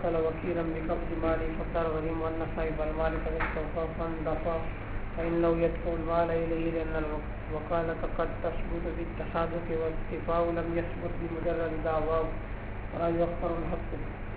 وكل وكيلا بقبض ماله فصار غريم والنصائب والمال قد استوفى فاندفع فإنه يدفع المال إليه لأن الوكالة قد تثبت بالتصادق والاتفاق لم يثبت بمجرد دعواه ولا يوفر الحق.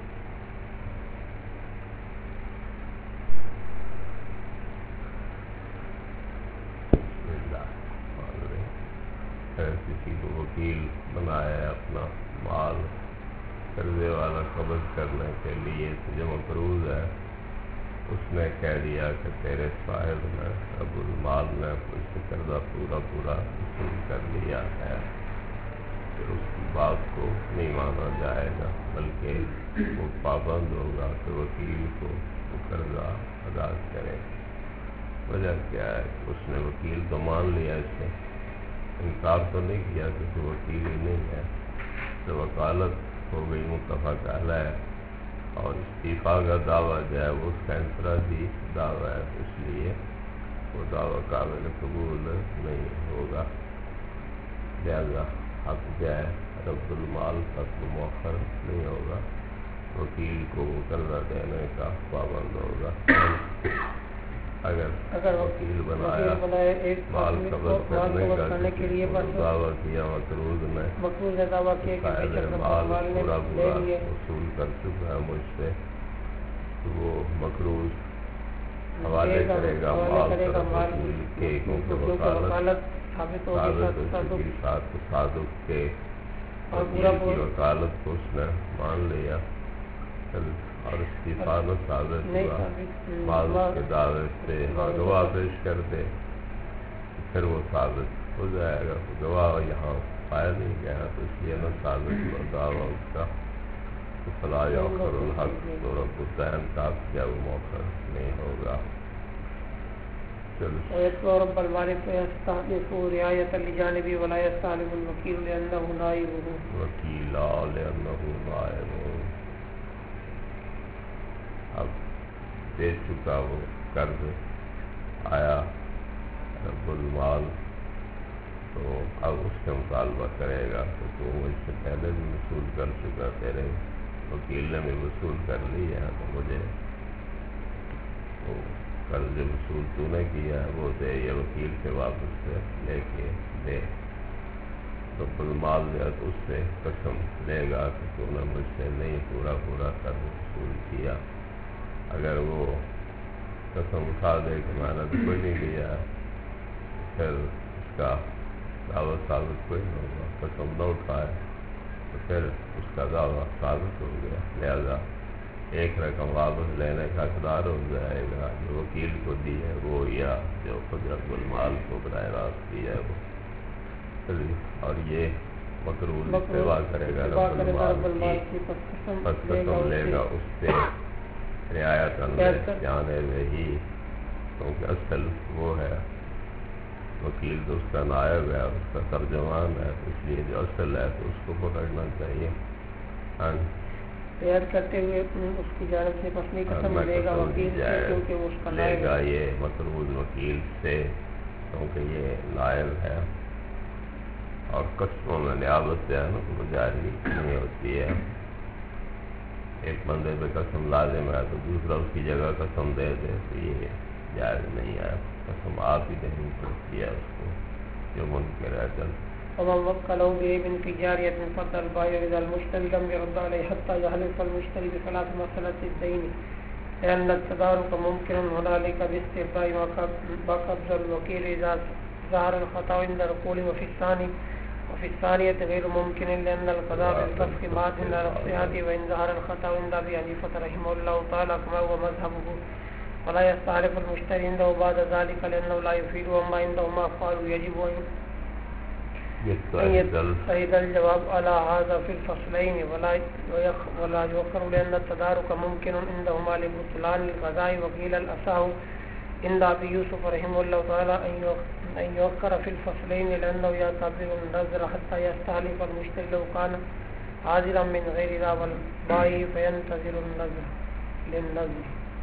کسی کو وکیل بنایا ہے اپنا مال قرضے والا قبض کرنے کے لیے تو جو مقروض ہے اس نے کہہ دیا کہ تیرے صاحب نے رب المال نے اس سے قرضہ پورا وصول کر لیا ہے، پھر اس کی بات کو نہیں مانا جائے گا بلکہ وہ پابند ہوگا کہ وکیل کو وہ قرضہ ادا کرے۔ وجہ کیا ہے؟ اس نے وکیل تو مان لیا، اس نے انکار تو نہیں کیا کہ تو وکیل ہی نہیں ہے، تو وکالت ہو گئی متفق علیہ اور استعفیٰ کا دعویٰ جو ہے وہ اس کا انفرادی دعویٰ ہے، اس لیے وہ دعویٰ قابل قبول نہیں ہوگا، لہذا حق جو ہے رب المال تک مؤخر نہیں ہوگا، وکیل کو وہ قرضہ دینے کا پابند ہوگا۔ اگر وکیل بنایا مال قبض کرنے کے لیے دعویٰ کیا مقروض نے مال پورا وصول کر چکا ہے مجھ سے، تو وہ مقروض حوالے کرے گا مال وکیل کے، کیونکہ وکالت ثابت ہوگی ساتھ تصادق کے، وکیل کی وکالت کو اس نے مان لیا اور استعفیٰ نہ ثابت ہوا، بعض اس کے دعوے سے گواہ پیش کر دے پھر وہ ثابت ہو جائے گا، گواہ یہاں پایا نہیں گیا تو اس لیے نہ ثابت ہوا دعویٰ اس کا، تو فلا یؤخر الحق، تو رب الدین کا کیا وہ موقع نہیں ہوگا۔ ويتبع رب المال فيستحلف رعاية لجانبه ولا يستحلف الوكيل لأنه نائبه وكيلا لأنه نائبه۔ اب دے چکا وہ قرض آیا رب المال، تو اب اس سے مطالبہ کرے گا کہ تو اس سے پہلے بھی وصول کر چکا، تیرے وکیل نے بھی وصول کر لیا ہے، تو مجھے وہ قرض وصول تو نے کیا ہے وہ دے، یا وکیل سے واپس سے لے کے دے۔ رب المال جو ہے تو اس سے قسم لے گا کہ تو نے مجھ سے نہیں پورا قرض وصول کیا، اگر وہ قسم اٹھا دے کہ میں نے کوئی نہیں لیا پھر اس کا دعویٰ ثابت کوئی نہیں ہوگا، قسم نہ اٹھائے تو پھر اس کا دعویٰ ثابت ہو گیا، لہذا ایک رقم واپس لینے کا اقدار ہو جائے گا جو وکیل کو دی ہے وہ، یا جو خود رب المال کو براہ راست دی ہے وہ، اور یہ مقروض استعفیٰ کرے گا رب المال کی، پس قسم لے گا اس سے رعایت جانے وہی، کیونکہ اصل وہ ہے وکیل تو اس کا نائب ہے، اس کا ترجمان ہے، اس لیے جو اصل ہے تو اس کو پکڑنا چاہیے۔ رعایت کرتے ہوئے اس کی جانب سے اپنی قسم لے گا وکیل سے، کیونکہ وہ اس کا لے گا یہ مقروض وکیل سے، کیونکہ یہ نائب ہے، اور قسموں میں نیابت جو ہے نا وہ جاری نہیں ہوتی ہے، ایک بندے پہ قسم لازم ہے تو دوسرا اس کی جگہ قسم دے دے تو یہ جائز نہیں ہے، قسم آپ ہی دینی پڑتی ہے اس کو جو منکر ہے۔ چل ومن وكله بعيب في جارية فرد البائع إذا المشتري لم يرد عليه حتى يحلف المشتري بخلاف مسألة الدين، لأن التدارك ممكن هنالك باستيفاء وقبض الوكيل إذا ظهر الخطأ عند القول، وفي الثانية غير ممكن لأن القضاء بالفسق مات عند الاقتياد، وإن ظهر الخطأ عند أبي حنيفة رحمه الله تعالى كما هو مذهبه، ولا يستعرف المشتري عنده بعد ذلك لأنه لا يفيد، وما عنده ما قالوا يجب أن يتحد الجواب على هذا في الفصلين، ولا يؤخر لأن التدارك ممكن عندهما لبطلان القضاء، وقيل الأصح عند أبي يوسف رحمه الله تعالى أن يؤخر في الفصلين لأنه يعتبر النذر حتى يستحلف المشتري لو كان حاضرا من غير رضا البائع فينتظر النذر للنذر۔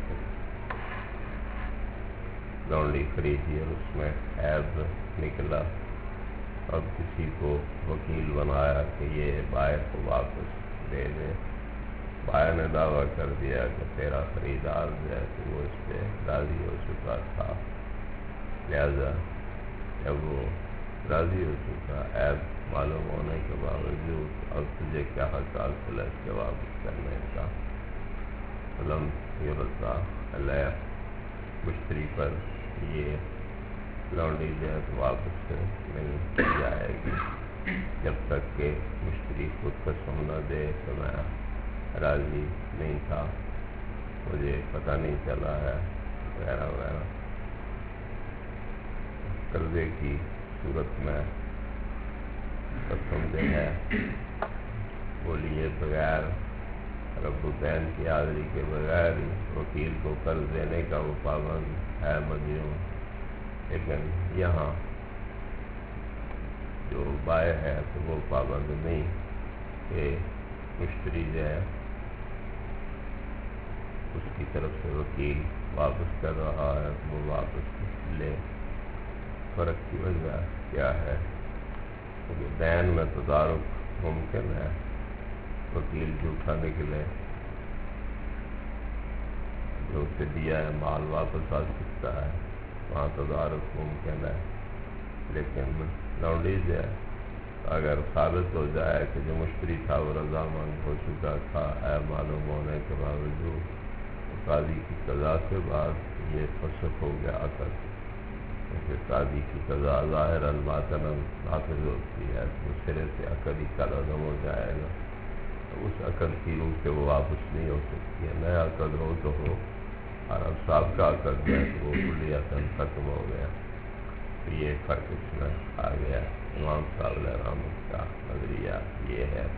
لونڈی خریدی اور اس میں عیب نکلا، اب کسی کو وکیل بنایا کہ یہ بائع کو واپس دے دے، بایا نے دعویٰ کر دیا کہ تیرا خریدار جو ہے کہ وہ اس پہ راضی ہو چکا تھا، لہذا جب وہ راضی ہو چکا عیب معلوم ہونے کے باوجود اب تجھے کیا حق حاصل ہے اس کے واپس کرنے کا؟ علم یورتا علیہ، مشتری پر یہ لونڈی جو ہے تو واپس نہیں کی جائے گی جب تک کہ مشتری خود قسم نہ دے کہ میں راضی نہیں تھا، مجھے پتہ نہیں چلا ہے وغیرہ وغیرہ۔ قرضے کی صورت میں قسم دے ہے وہ لیے بغیر رب الدین کی حاضری کے بغیر ہی وکیل کو قرض دینے کا وہ پابند ہے مدیون، لیکن یہاں جو بائع ہے تو وہ پابند نہیں کہ مشتری جو ہے اس کی طرف سے وکیل واپس کر رہا ہے وہ واپس لے۔ فرق کی وجہ کیا ہے؟ کیونکہ دین میں تدارک ممکن ہے، وکیل جھوٹا نکلے، جو اسے دیا ہے مال واپس آ سکتا ہے، وہاں تدارک ممکن ہے، لیکن لونڈی جو ہے اگر ثابت ہو جائے کہ جو مشتری تھا وہ رضامند ہو چکا تھا عیب معلوم ہونے کے باوجود، قاضی کی قضا کے بعد یہ فسخ ہو گیا عقد، کیونکہ قاضی کی قضا ظاہراً باطناً نافذ ہوتی ہے، تو سرے سے عقد ہی ختم ہو جائے گا، اس عقد کی روح سے وہ واپس نہیں ہو سکتی ہے، نیا عقد ہو تو ہو، اور اب سابقہ عقد ہے تو وہ کلیتاً ختم ہو گیا۔ تو یہ فرق اس میں آ گیا۔ امام صاحب علیہ رحمت کا نظریہ یہ ہے۔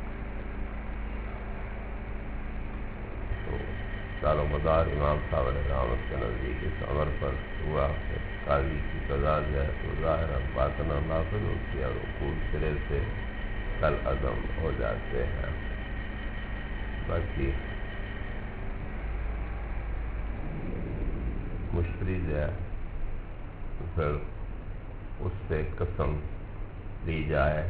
تو دار و مدار امام صاحب علیہ رحمت کے نزدیک اس عمر پر ہوا کہ قاضی کی قضا جو ہے تو ظاہراً باطناً نافذ ہوتی ہے اور عقود سرے سے کل عدم ہو جاتے ہیں۔ باقی مشتری جو ہے تو پھر اس سے قسم لی جائے،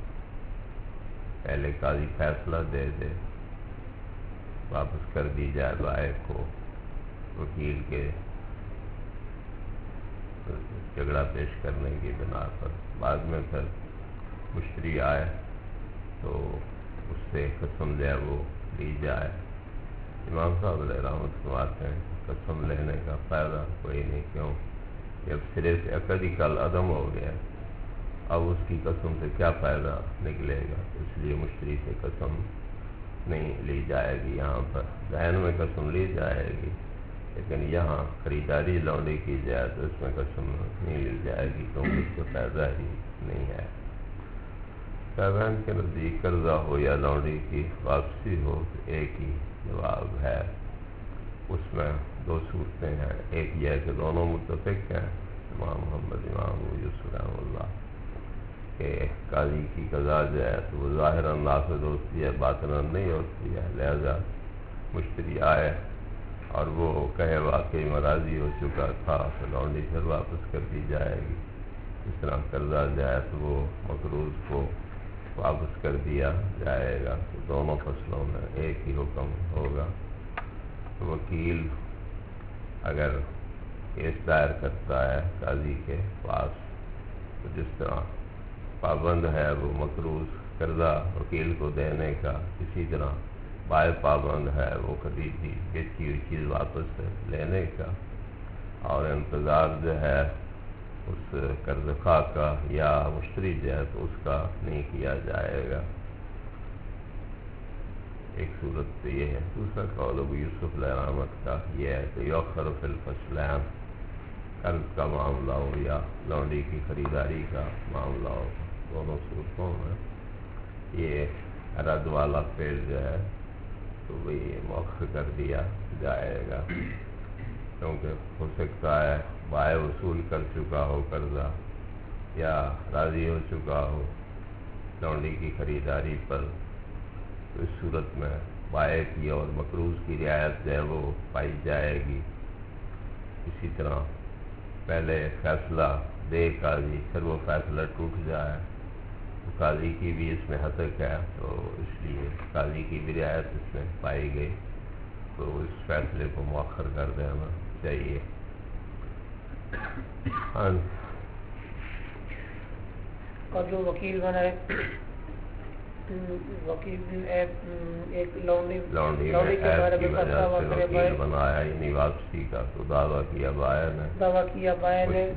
پہلے قاضی فیصلہ دے دے، واپس کر دی جائے بائع کو وکیل کے جھگڑا پیش کرنے کی بنا پر، بعد میں پھر مشتری آئے تو اس سے قسم جو ہے وہ لی جائے۔ امام صاحب علیہ رحمت فرماتے ہیں قسم لینے کا فائدہ کوئی نہیں، کیوں؟ جب سرے سے عقد ہی کل عدم ہو گیا، اب اس کی قسم سے کیا فائدہ نکلے گا؟ اس لیے مشتری سے قسم نہیں لی جائے گی، یہاں پر دین میں قسم لی جائے گی، لیکن یہاں خریداری لونڈی کی جائے تو اس میں قسم نہیں لی جائے گی، کیونکہ اس کو فائدہ ہی نہیں ہے۔ صاحبان کے نزدیک قرضہ ہو یا لونڈی کی واپسی ہو تو ایک ہی جواب ہے، اس میں دو صورتیں ہیں، ایک یہ ہے کہ دونوں متفق ہیں، امام محمد امام ابو یوسف رحمہ اللہ، کہ قاضی کی قضا جو ہے تو وہ ظاہراً نافذ ہوتی ہے باطناً نہیں ہوتی ہے، لہذا مشتری آئے اور وہ کہے واقعی میں راضی ہو چکا تھا تو لونڈی پھر واپس کر دی جائے گی۔ اس طرح قرضہ جائے تو وہ مقروض کو واپس کر دیا جائے گا، تو دونوں فصلوں میں ایک ہی حکم ہوگا۔ وکیل اگر کیس دائر کرتا ہے قاضی کے پاس تو جس طرح پابند ہے وہ مقروض قرضہ وکیل کو دینے کا، اسی طرح بائع پابند ہے وہ خریدی بیچی ہوئی چیز واپس لینے کا، اور انتظار جو ہے اس قرض خواہ کا یا مشتری جو ہے تو اس کا نہیں کیا جائے گا۔ ایک صورت تو یہ ہے۔ دوسرا قول ابو یوسف علیہ رحمت کا یہ ہے کہ یؤخر فی الفصلین، قرض کا معاملہ ہو یا لونڈی کی خریداری کا معاملہ ہو، دونوں صورتوں میں یہ رد والا فعل جو ہے تو وہی مؤخر کر دیا جائے گا، کیونکہ ہو سکتا ہے بائع وصول کر چکا ہو قرضہ یا راضی ہو چکا ہو لونڈی کی خریداری پر، تو اس صورت میں بائع کی اور مقروض کی رعایت جو ہے وہ پائی جائے گی۔ اسی طرح پہلے فیصلہ دے قاضی، پھر وہ فیصلہ ٹوٹ جائے قاضی کی بھی اس میں حتک ہے، تو اس لیے قاضی کی بھی رعایت اس میں پائی گئی، تو اس فیصلے کو مؤخر کر دینا چاہیے۔ اور جو وکیل بنا ہے وکیل ایک لونڈی کے بارے میں وکیل بنایا، یعنی واپسی کا تو دعویٰ کیا بایا نے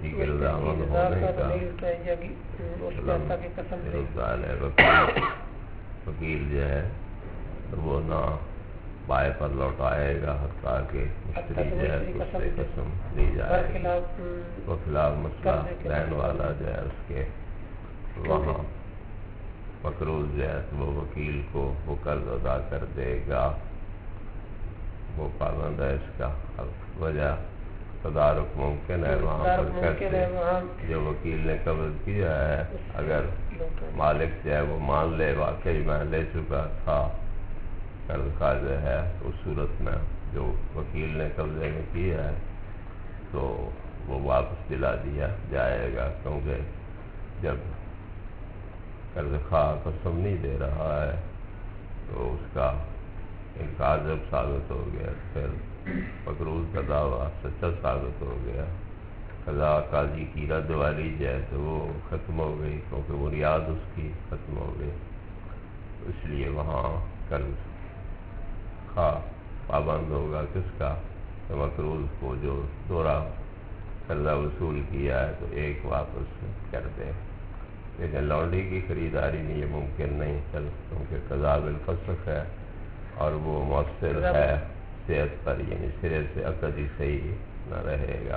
وکیل جو ہے وہ نہ بائے پر لوٹائے گا حتیٰ کہ مشتری جو ہے اس سے قسم لی جائے گی، وہ خلاف مسئلہ دین والا جو ہے اس کے وہاں مقروض جو ہے وہ وکیل کو وہ قرض ادا کر دے گا، وہ پابند ہے اس کا۔ وجہ تدارک ممکن ہے وہاں پر کیسے جو وکیل نے قبض کیا ہے، اگر مالک جو ہے وہ مان لے واقعی میں لے چکا تھا قرض کا جو ہے، اس صورت میں جو وکیل نے قبضے میں کیا ہے تو وہ واپس دلا دیا جائے گا، کیونکہ جب قرض خواہ قسم نہیں دے رہا ہے تو اس کا انکار جب ثابت ہو گیا پھر مقروض کا دعویٰ سچا ثابت ہو گیا، قضا قاضی کی رد والی جو ہے تو وہ ختم ہو گئی، کیونکہ بنیاد اس کی ختم ہو گئی، اس لیے وہاں قرض خواہ پابند ہوگا کس کا؟ کہ مقروض کو جو دورہ قرضہ وصول کیا ہے تو ایک واپس کر دے۔ لیکن لونڈی کی خریداری میں یہ ممکن نہیں چل، کیونکہ قضاء بالفسخ ہے اور وہ مؤثر ہے صحت پر، یعنی سرے سے عقد ہی صحیح نہ رہے گا۔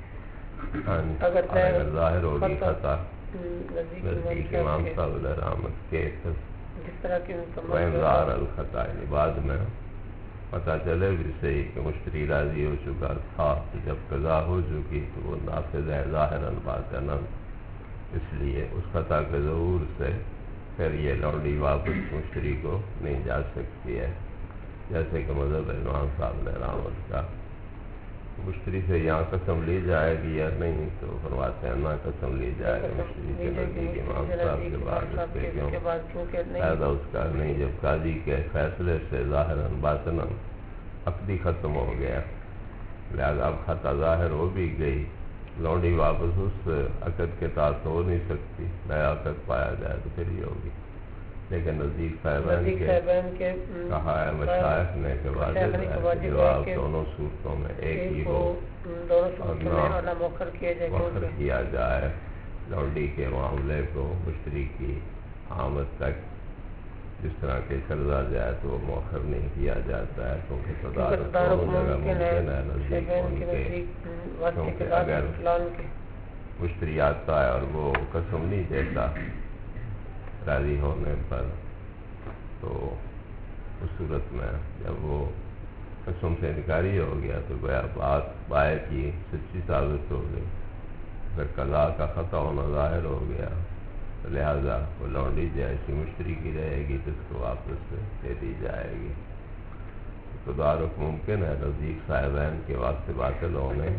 اگر ظاہر ہوگی خطا نزدیک امام صاحب علیہ رحمت کے وَإِنْظَارَ الْخَطَا، یعنی بعد میں پتہ چلے بھی صحیح کہ مشتری راضی ہو چکا تھا، جب قضا ہو چکی تو وہ نافذ ہے ظاہراً باطناً، اس لیے اس خطا کے ظہور سے پھر یہ لونڈی واپس مشتری کو نہیں جا سکتی ہے، جیسے کہ مذہب امام صاحب علیہ رحمت کا۔ مشتری سے یہاں قسم لی جائے گی یا نہیں، تو فرماتے ہیں نہ قسم لی جائے گی مشتری کے نزدیک امام صاحب کے بعد، اس پہ کیوں فائدہ اس کا نہیں، جب قاضی کے فیصلے سے ظاہراً باطناً عقد ہی ختم ہو گیا، لہذا اب خطا ظاہر ہو بھی گئی، لونڈی واپس اس عقد کے تحت ہو نہیں سکتی، نیا عقد پایا جائے تو پھر ہی ہوگی۔ لیکن نزدیک صاحبان کے کہا ہے مشائخ نے کہ واجب ہے کہ جواب دونوں صورتوں میں ایک ہی ہو اور نہ مؤخر کیا جائے لونڈی کے معاملے کو مشتری کی آمد تک، جس طرح کے قرضہ جائے تو وہ مؤخر نہیں کیا جاتا ہے، کیونکہ تدارک دونوں جگہ ممکن ہے نزدیک ان کے، کیونکہ اگر مشتری آتا ہے اور وہ قسم نہیں دیتا راضی ہونے پر، تو اس صورت میں جب وہ قسم سے انکاری ہو گیا تو گویا بات بائے کی سچی ثابت ہو گئی، پھر قضا کا خطا ہونا ظاہر ہو گیا، لہذا وہ لونڈی جیسی مشتری کی رہے گی جس کو واپس دے دی جائے گی۔ تدارک ممکن ہے نزدیک صاحبین کے واسطے باطل ہونے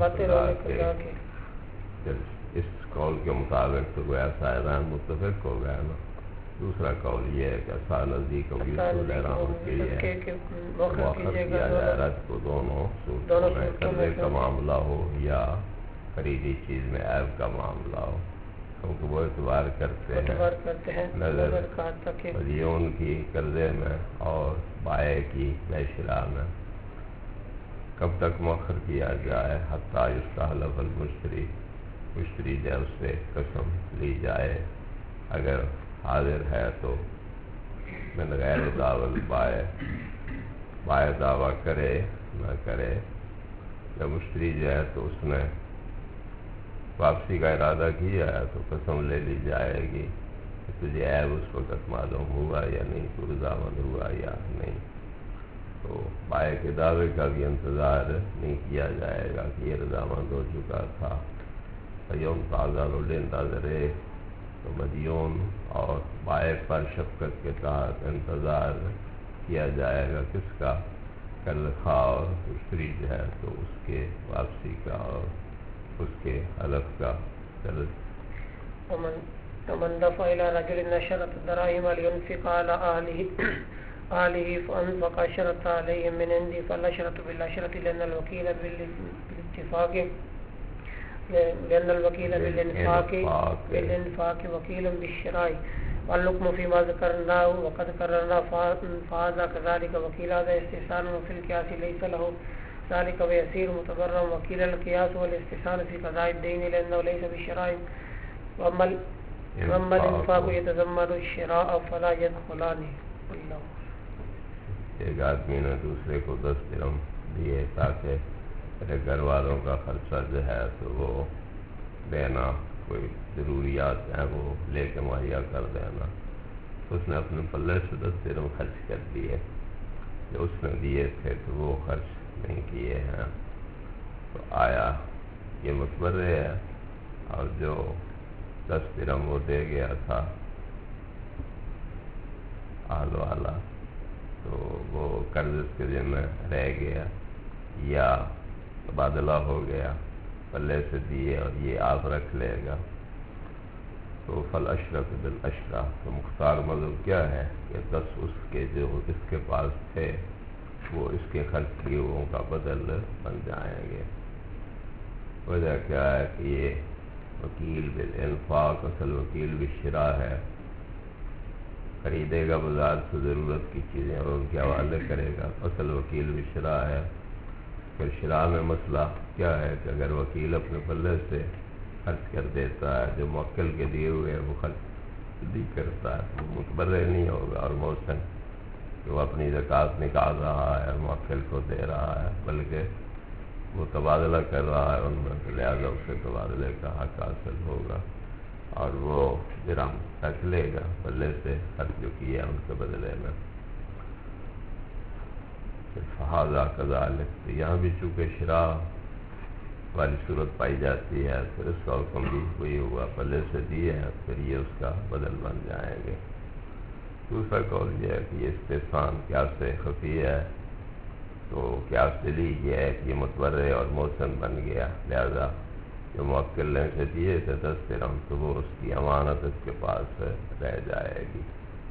کے، اس قول کے مطابق تو گویا صاحبین متفق ہو گیا نا۔ دوسرا قول یہ ہے کہ سا نزدیک ہوگی رسول رحمت کے لیے موخر کیا جائے رد کو دونوں صورتوں میں، قرضے کا معاملہ ہو یا خریدی چیز میں عیب کا معاملہ ہو، کیونکہ وہ اعتبار کرتے ہیں نظر مدیون کی قرضے میں اور بائے کی نئے شرح میں، کب تک مؤخر کیا جائے حتیٰ یستحلف المشتری، مشتری جب سے قسم لی جائے، اگر حاضر ہے تو من غیر دعوی بائے دعویٰ کرے نہ کرے، جب مشتری جو ہے تو اس نے واپسی کا ارادہ کیا ہے تو قسم لے لی جائے گی کہ تجھے عیب اس وقت معلوم ہوا یا نہیں، تو رضامند ہوا یا نہیں، تو بائے کے دعوے کا بھی انتظار نہیں کیا جائے گا کہ یہ رضامند ہو چکا تھا۔ یوم تعذر للناظر، تو مدیون اور بائے پر شفقت کے تحت انتظار کیا جائے گا کس کا؟ قرض خواہ اور مشتری جو ہے تو اس کے واپسی کا اور اس کے حلف کا۔ ومن دفع إلى رجل عشرة دراهم لينفق على أهله فأنفق عشرة عليهم من عندي فالعشرة بالعشرة لأن الوكيل بالإنفاق وكيل بالشراء والحكم فيما ذكرناه وقد قررنا فهذا كذلك وكيل هذا استحسان وفي القياس ليس له ذلك ويصير متبرا وكيل القياس والاستحسان في قضاء الدين لأنه ليس بالشراء وأما الإنفاق يتضمن الشراء فلا يدخلان. ایک آدمی نے دوسرے کو 10 درہم دیے تاکہ میرے گھر والوں کا خرچہ جو ہے تو وہ دینا، کوئی ضروریات ہیں وہ لے کے مہیا کر دینا. تو اس نے اپنے پلے سے 10 درہم خرچ کر دیے، جو اس نے دیے تھے تو وہ خرچ نہیں کیے ہیں. تو آیا یہ متبرع ہے، اور جو 10 درہم وہ دے گیا تھا آل والا تو وہ قرض اس کے ذمہ رہ گیا یا تبادلہ ہو گیا، پلے سے دیے اور یہ آپ رکھ لے گا. تو فالاشرف بالاشرہ، تو مختار مذہب کیا ہے کہ 10 اس کے جو اس کے پاس تھے وہ اس کے خرچ کیے ہوئے کا بدل بن جائیں گے. وجہ کیا ہے کہ یہ وکیل بالانفاق اصل وکیل بالشراء ہے، خریدے گا بازار سے ضرورت کی چیزیں اور ان کے حوالے کرے گا. اصل وکیل بالشراء ہے. پھر شراء میں مسئلہ کیا ہے کہ اگر وکیل اپنے پلے سے خرچ کر دیتا ہے، جو موکل کے دیے ہوئے وہ خرچ نہیں کرتا ہے، وہ متبرع نہیں ہوگا. اور محسن کہ وہ اپنی زکوٰۃ نکال رہا ہے اور موکل کو دے رہا ہے، بلکہ وہ تبادلہ کر رہا ہے ان میں، تو لہٰذا اسے تبادلے کا حق حاصل ہوگا اور وہ درہم رکھ لے گا پلے سے خرچ جو کیا ان کے بدلے میں. فہذا کذالک، تو یہاں بھی چونکہ شراء والی صورت پائی جاتی ہے پھر اس کا حکم بھی وہی ہوا، پلے سے دیے ہیں پھر یہ اس کا بدل بن جائیں گے. دوسرا قول یہ ہے کہ یہ استحسان قیاس سے خفی ہے. تو قیاس دلی یہ ہے کہ یہ متبرع اور محسن بن گیا، لہذا جو موکل نے سے دیے تھے 10 درہم تو وہ اس کی امانت اس کے پاس رہ جائے گی.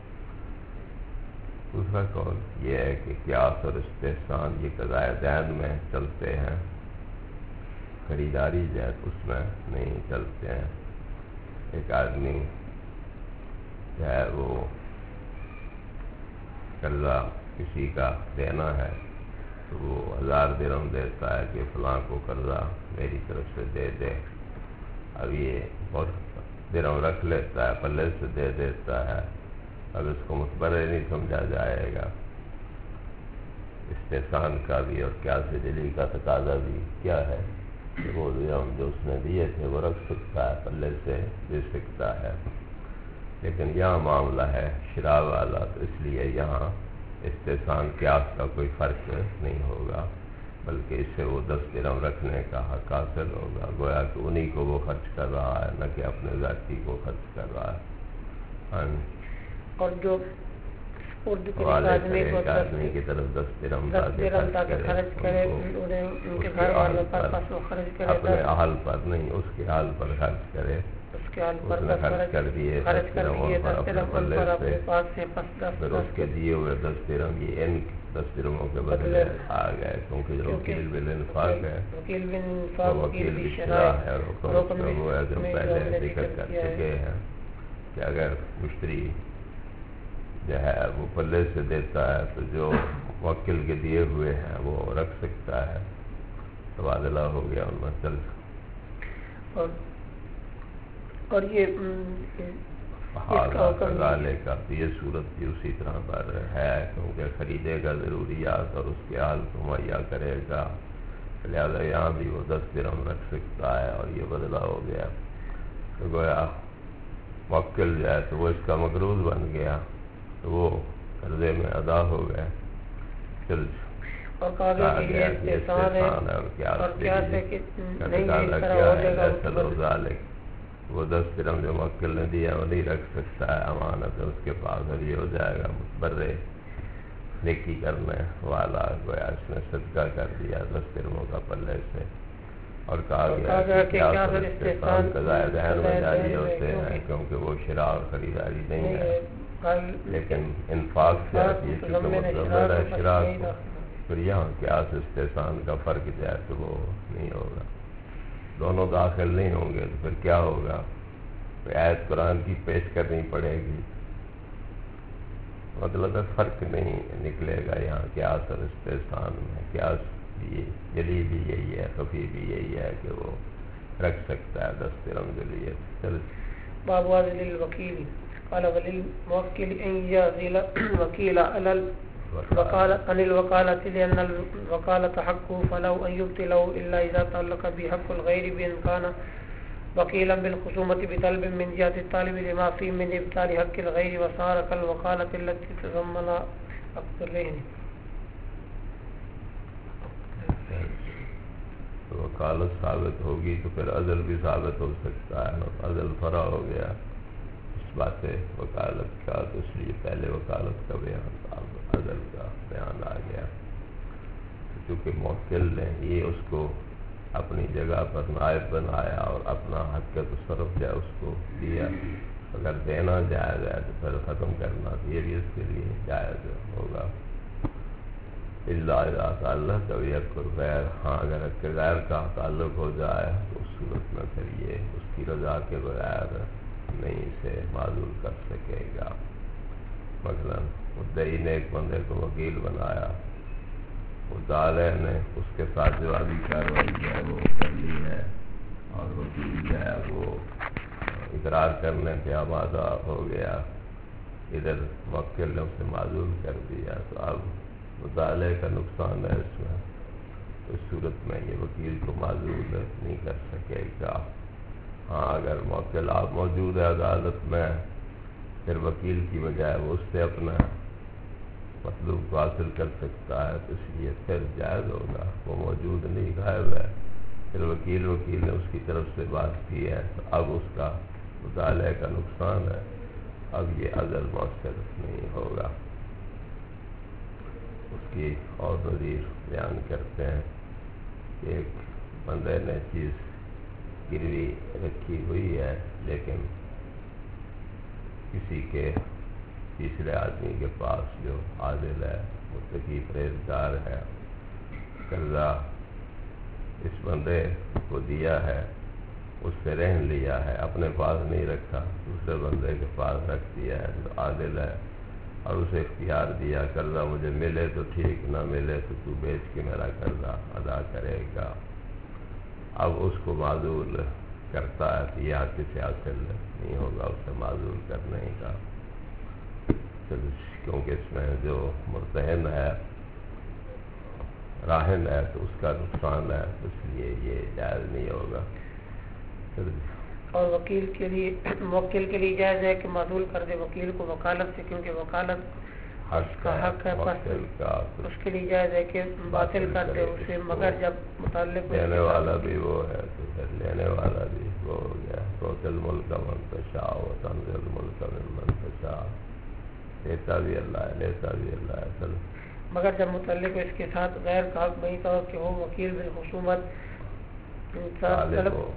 دوسرا قول یہ ہے کہ قیاس اور استحسان یہ قضائے دین میں چلتے ہیں، خریداری جو ہے اس میں نہیں چلتے ہیں. ایک آدمی جو ہے وہ قرضہ کسی کا دینا ہے تو وہ 1000 درہم دیتا ہے کہ فلاں کو قرضہ میری طرف سے دے دے. اب یہ بہت درہم رکھ لیتا ہے، پلے سے دے دیتا ہے. اب اس کو متبرع نہیں سمجھا جائے گا. استحسان کا بھی اور قیاس دلی کا تقاضا بھی کیا ہے کہ وہ درہم جو اس نے دیے تھے وہ رکھ سکتا ہے، پلے سے دے سکتا ہے. لیکن یہاں معاملہ ہے شراء والا، تو اس لیے یہاں استحسان قیاس کا کوئی فرق نہیں ہوگا، بلکہ اس سے وہ 10 درہم رکھنے کا حق حاصل ہوگا. گویا کہ انہی کو وہ خرچ کر رہا ہے، نہ کہ اپنے ذاتی کو خرچ کر رہا ہے. اور جو آدمی کی طرف 10 درہم خرچ کرے اپنے اہل پر نہیں، اس کے حال پر خرچ کرے. اس نے خرچ کر دیے 10 درہم اپنے پلے سے، پھر اس کے دیے ہوئے 10 درہم یہ ان 10 درہموں کے بدلے آ گئے، کیونکہ جو وکیل بالانفاق ہے وہ وکیل بالشراء ہے. اور حکم وہ ہے جو پہلے ذکر کر چکے ہیں کہ اگر مشتری جو ہے وہ پلے سے دیتا ہے تو جو موکل کے دیے ہوئے ہیں وہ رکھ سکتا ہے، تبادلہ ہو گیا ان میں چل. اور یہ کا یہ صورت بھی اسی طرح پر ہے، کیونکہ خریدے گا ضروریات اور اس کے حال کو مہیا کرے گا، لہٰذا یہاں بھی وہ 10 درہم رکھ سکتا ہے. اور یہ بدلہ ہو گیا تو گویا موکل جو ہے تو وہ اس کا مقروض بن گیا، تو وہ قرضے میں ادا ہو گئے. چل اور کہا کہ یہ استحسان ہے اور قیاس ہے کہ نہیں اس طرح ہو جائے گا. وہ 10 درہم جو موکل نے دیا وہ نہیں رکھ سکتا ہے، امانت ہے اس کے پاس، اور یہ ہو جائے گا متبرع نیکی کرنے والا. گویا اس نے صدقہ کر دیا 10 درہموں کا پلے سے، اور کہا گیا کہ کیا سر استحسان کا زائد عین و جاری ہوتے ہیں کیونکہ وہ شراء اور خریداری نہیں ہے، لیکن انفاق سے آتی ہے چونکہ متضمن ہے شراء کو، پھر یہاں قیاس استحسان کا فرق جائے تو وہ نہیں ہوگا، دونوں داخل نہیں ہوں گے تو پھر کیا ہوگا؟ آیت قرآن کی پیش کرنی پڑے گی، مطلب ہے فرق نہیں نکلے گا یہاں قیاس اور استحسان میں۔ قیاس بھی جلی بھی یہی ہے، خفی بھی یہی ہے کہ وہ رکھ سکتا ہے دست رمزلیت۔ باب واضح للوکیل قال وللموکل ان يعزل وکیل عن الوکالة لأن الوکالة حقه فلو ان يبطله إلا إذا تعلق بحق الغير بإن كان وکیلا بالخصومة بطلب من جهة الطالب لما فيه من ابطال حق الغير وصار كالوكالة التي تضمن عقد الرهن۔ وکالت ثابت ہوگی تو پھر عزل بھی ثابت ہو سکتا ہے، عزل فرع ہو گیا اس بات وکالت کا، تو اس لیے پہلے وکالت کا بیان عزل کا بیان آ گیا، کیونکہ موکل نے یہ اس کو اپنی جگہ پر نائب بنایا اور اپنا حق کے تصرف جو اس کو دیا، اگر دینا جائز ہے تو پھر ختم کرنا یہ بھی اس کے لیے جائز ہوگا۔ الا تعلق کبھی حق الغیر، ہاں اگر حق غیر کا تعلق ہو جائے تو اس صورت میں پھر یہ اس کی رضا کے بغیر نہیں اسے معذور کر سکے گا۔ مثلا مدعی نے ایک بندے کو وکیل بنایا، مدعی نے اس کے ساتھ جوابی کارروائی جو ہے وہ کر لی ہے اور وکیل جو ہے وہ اقرار کرنے پہ آمادہ ہو گیا، ادھر موکل نے اسے معذور کر دیا، تو اب مطالعے کا نقصان ہے اس میں، تو اس صورت میں یہ وکیل کو معذور نہیں کر سکے گا۔ ہاں اگر موکل آپ موجود ہے عدالت میں، پھر وکیل کی بجائے وہ اس سے اپنا مطلوب کو حاصل کر سکتا ہے، تو اس لیے پھر جائز ہوگا، وہ موجود نہیں غائب ہے، پھر وکیل نے اس کی طرف سے بات کی ہے، تو اب اس کا مطالعے کا نقصان ہے، اب یہ عزل مؤثر نہیں ہوگا۔ اس کی اور نظیر بیان کرتے ہیں کہ ایک بندے نے چیز گروی رکھی ہوئی ہے، لیکن کسی کے تیسرے آدمی کے پاس جو عادل ہے، متقی پرہیزگار ہے، قرضہ اس بندے کو دیا ہے، اس سے رہن لیا ہے، اپنے پاس نہیں رکھا، دوسرے بندے کے پاس رکھ دیا ہے جو عادل ہے، اور اسے اختیار دیا قرضہ مجھے ملے تو ٹھیک، نہ ملے تو بیچ کے میرا قرضہ ادا کرے گا۔ اب اس کو معذور کرتا ہے تو یہ حق سے حاصل نہیں ہوگا اسے معذور کرنے کا، کیونکہ اس میں جو مرتہن ہے، راہن ہے، تو اس کا نقصان ہے، اس لیے یہ جائز نہیں ہوگا۔ اور وکیل کے لیے موکل کے لیے جائز ہے کہ معزول کر دے وکیل کو وکالت سے، کیونکہ وکالت کا حق ہے، اس کے لیے جائز ہے کہ باطل کر دے اسے، مگر جب متعلق لینے والا بھی وہ ہے تو پھر لینے والا بھی وہ ہو گیا، توت الملک من تشاء و تنزع الملک ممن تشاء، لیتا بھی اللہ ہے لیتا بھی اللہ ہے، مگر جب متعلق اس کے ساتھ غیر کا حق نہیں تھا کہ وہ وکیل بالخصومت طالب ہو،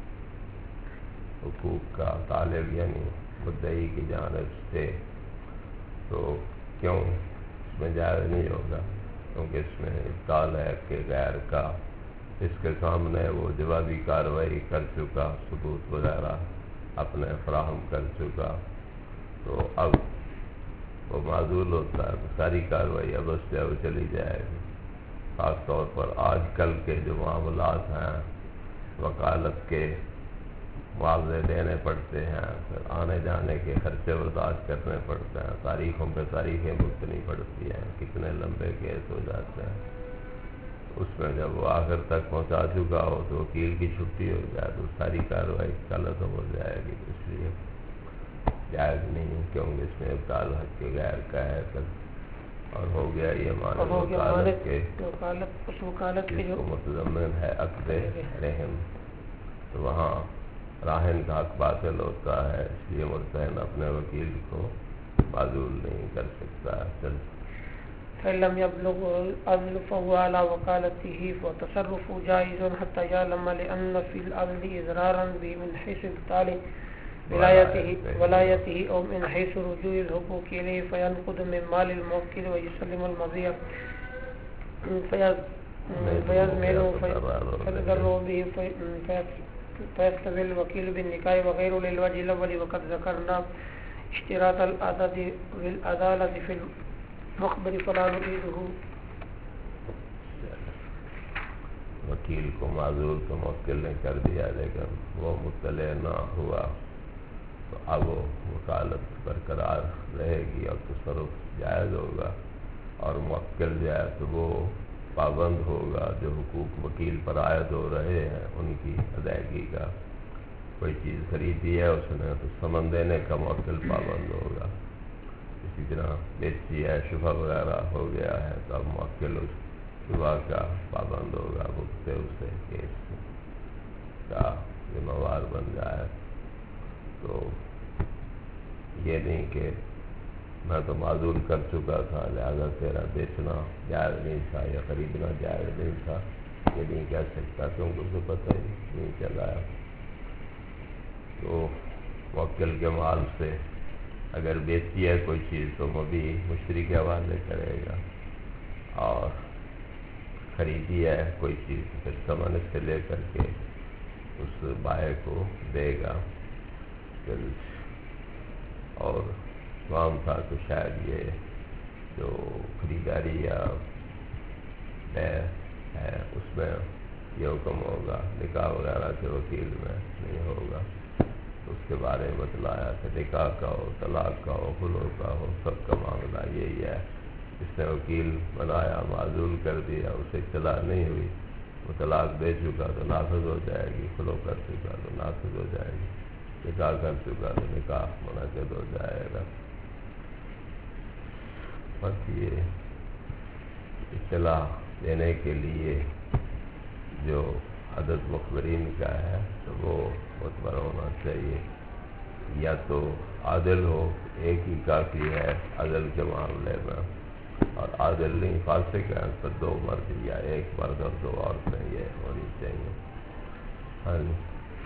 حقوق کا طالب یعنی مدعی کی جانب سے، تو کیوں اس میں جائز نہیں ہوگا؟ کیونکہ اس میں ابطال ہے کہ غیر کا، اس کے سامنے وہ جوابی کارروائی کر چکا، ثبوت وغیرہ اپنے فراہم کر چکا، تو اب وہ معذول ہوتا ہے، تو ساری کارروائی اب اس سے وہ چلی جائے گی۔ خاص طور پر آج کل کے جو معاملات ہیں، وکالت کے معاوضے دینے پڑتے ہیں، پھر آنے جانے کے خرچے برداشت کرنے پڑتے ہیں، تاریخوں پہ تاریخیں بھگتنی پڑتی ہیں، کتنے لمبے کیس ہو جاتے ہیں، اس میں جب وہ آخر تک پہنچا چکا ہو تو وکیل کی چھٹی ہو جائے تو ساری کارروائی غلط ہو جائے گی، اس لیے جائز نہیں، کیونکہ اس میں ابطال حق کے غیر کا ہے، اور ہو گیا یہ معنی وکالت کے جس کو متضمن ہے عقد رحم، تو وہاں راہن کا حق باطل ہوتا ہے، اس لیے مرتہن اپنے وکیل کو معذور نہیں کر سکتا ہے۔ فإن لم يبلغ العدل فهو على وكالته فتصرفه جائز حتى يعلم لأن في العدل إضرارا به من حيث إبطال ولايته أو من حيث رجوع الحقوق إليه فينقض من مال الموكل ويسلم المضيع فيزمنه فيتضرر به فيستوي الوكيل بالنكاح وغيره للوجه الأول. وقد ذكرنا اشتراط العدالة في المخبر فلا نريده. وکیل کو معذور کو موکل نے کر دیا لیکن وہ مطلع نہ ہوا تو اب وہ وکالت برقرار رہے گی اور تصرف جائز ہوگا، اور موکل جو ہے تو وہ پابند ہوگا جو حقوق وکیل پر عائد ہو رہے ہیں ان کی ادائیگی کا۔ کوئی چیز خریدی ہے اس نے تو ثمن دینے کا موکل پابند ہوگا۔ اسی طرح بیچی ہے، شبہ وغیرہ ہو گیا ہے تو اب موکل اس شبہ کا پابند ہوگا، بکتے اسے کیس کا ذمہ وار بن جائے۔ تو یہ نہیں کہ میں تو معذور کر چکا تھا لہذا تیرا بیچنا جائز نہیں تھا یا خریدنا جائز نہیں تھا، یہ نہیں کہہ سکتا کیونکہ اسے پتہ ہی نہیں چلا ہے۔ تو موکل کے مال سے اگر بیچی ہے کوئی چیز تو وہ بھی مشتری کے حوالے کرے گا، اور خریدی ہے کوئی چیز پھر ثمن اس سے لے کر کے اس بائع کو دے گا۔ اور معلوم تھا کہ شاید یہ جو خریداری یا بیع ہے اس میں یہ حکم ہوگا، نکاح وغیرہ کے وکیل میں نہیں ہوگا، تو اس کے بارے میں بتلایا کہ نکاح کا ہو، طلاق کا ہو، خلوع کا ہو، سب کا معاملہ یہی ہے۔ جس نے وکیل بنایا، معزول کر دیا، اسے اطلاع نہیں ہوئی، وہ طلاق دے چکا تو نافذ ہو جائے گی، خلوع کر چکا تو نافذ ہو جائے گی، نکاح کر چکا تو نکاح منعقد ہو جائے گا۔ بس یہ اطلاع دینے کے لیے جو عدد مخبرین کا ہے تو وہ معتبر ہونا چاہیے، یا تو عادل ہو، ایک ہی کافی ہے عدل کے معاملے میں، اور عادل نہیں فاسق ہے تو 2 مرد یا 1 مرد اور 2 عورتیں یہ ہونی چاہیے۔ ہاں جی،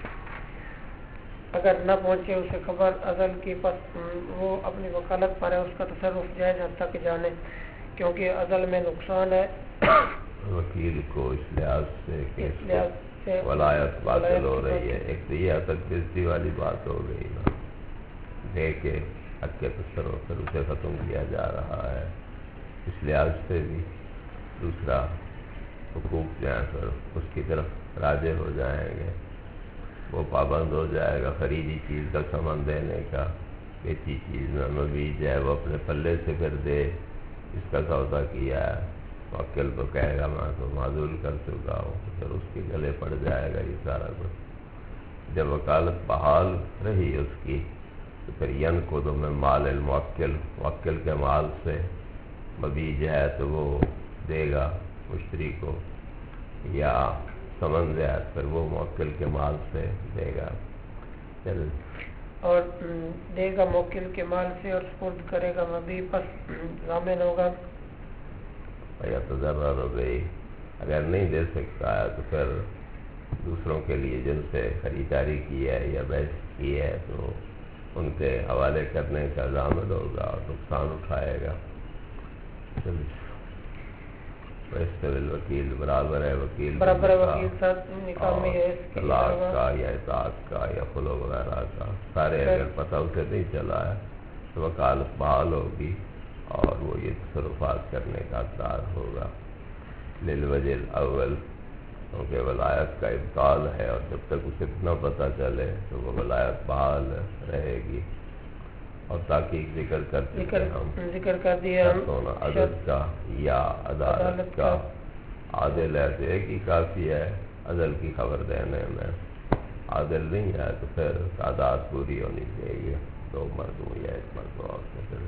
اگر نہ پہنچے اسے خبر عدل کی پس وہ اپنی وکالت پر ہے، اس کا تصرف جائز حد تک جانے، کیونکہ عدل میں نقصان ہے وکیل کو اس لحاظ سے کہ ولایت باطل ہو رہی ہے۔ ایک تو یہ حد بزدی والی بات ہو گئی نا، دے کے حق کے تصرف پھر اسے ختم کیا جا رہا ہے، اس لحاظ سے بھی دوسرا حقوق جو ہیں پھر اس کی طرف راجع ہو جائیں گے، وہ پابند ہو جائے گا خریدی چیز کا ثمن دینے کا، بیچی چیز میں مبیج ہے وہ اپنے پلے سے پھر دے، اس کا سودا کیا ہے، موکل تو کہے گا میں تو معذول کر چکا ہوں، پھر اس کے گلے پڑ جائے گا یہ سارا کچھ۔ جب وکالت بحال رہی اس کی تو پھر ینقض من مال الموکل، موکل کے مال سے مبیج ہے تو وہ دے گا مشتری کو، یا ثمن ہے پھر وہ موکل کے مال سے دے گا، اور دے گا موکل کے مال سے اور سپرد کرے گا مبیع، پس ضامن ہوگا۔ یا تضرر گئی، اگر نہیں دے سکتا ہے تو پھر دوسروں کے لیے جن سے خریداری کی ہے یا بیچ کی ہے تو ان کے حوالے کرنے کا ضامن ہوگا اور نقصان اٹھائے گا۔ وکیل برابر ہے، وکیل نکاح میں طلاق کا یا اطاعت کا یا خلوع وغیرہ کا سارے اگر پتہ اسے نہیں چلا ہے تو وکالت بحال ہوگی اور وہ یہ تصرفات کرنے کا حقدار ہوگا۔ للوجہ الاول، کیونکہ ولایت کا ابطال ہے اور جب تک اسے نہ پتہ چلے تو وہ ولایت بحال رہے گی۔ اور تاکہ ذکر کر دیا ہونا عدد کا یا عدالت کا، عادل ہے تو ایک ہی کافی ہے عدل کی خبر دینے میں، عادل نہیں ہے تو پھر تعداد پوری ہونی چاہیے، 2 مرد ہوں یا 1 مرد اور پھر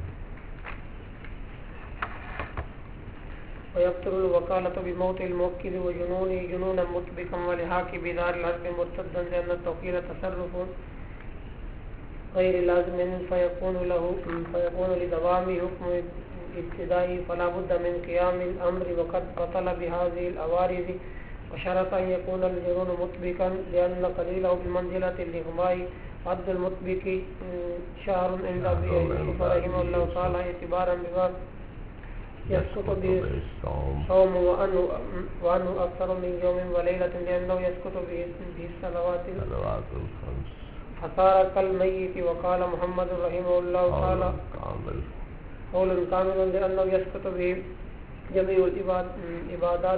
ويبطل الوكالة بموت الموكل وجنونه جنونا مطبقا ولحاك بدار الحسب مرتدا، لأن التوكيل تصرف غير لازم فيكون لدوام حكم الابتدائي فلا بد من قيام الأمر وقد بطل بهذه الأوارث وشرط أن يكون الجنون مطبقا لأن قليله بمنزلة الإغماء عد المطبق شهر عند أبي يوسف رحمه الله تعالى اعتبارا بما يسقط به الصوم وأنه أكثر من يوم وليلة لأنه يسقط به الصلوات الخمس فصار كالميت. وقال محمد رحمه الله تعالى قول كامل لأنه يسقط به جميع العبادات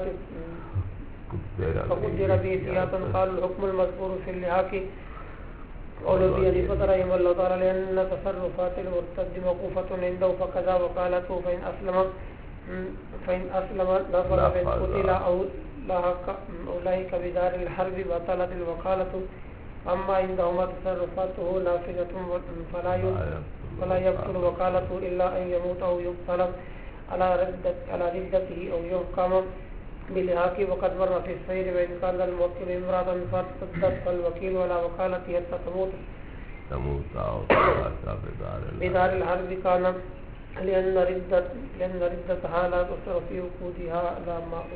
فقدر به سياقا. قال الحكم المذكور في اللحاق قول ابي حنيفة رحمه الله تعالى لأن تصرفات المرتد موقوفة عنده فكذا وقالته فإن أسلم نفر فإن قتل أو لاحق بدار الحرب بطلت الوكالة. أما عندهما تصرفاته نافذة فلا يبطل وكالته إلا أن يموت أو يقتل على ردته أو يحكم بالحاق. وقد مر في السير وإن كان الموكل امرأة فارتدت فالوكيل ولا وكالة حتى تموت بدار الحرب كان لأن ردتها لا تصر في وقودها لا ماء.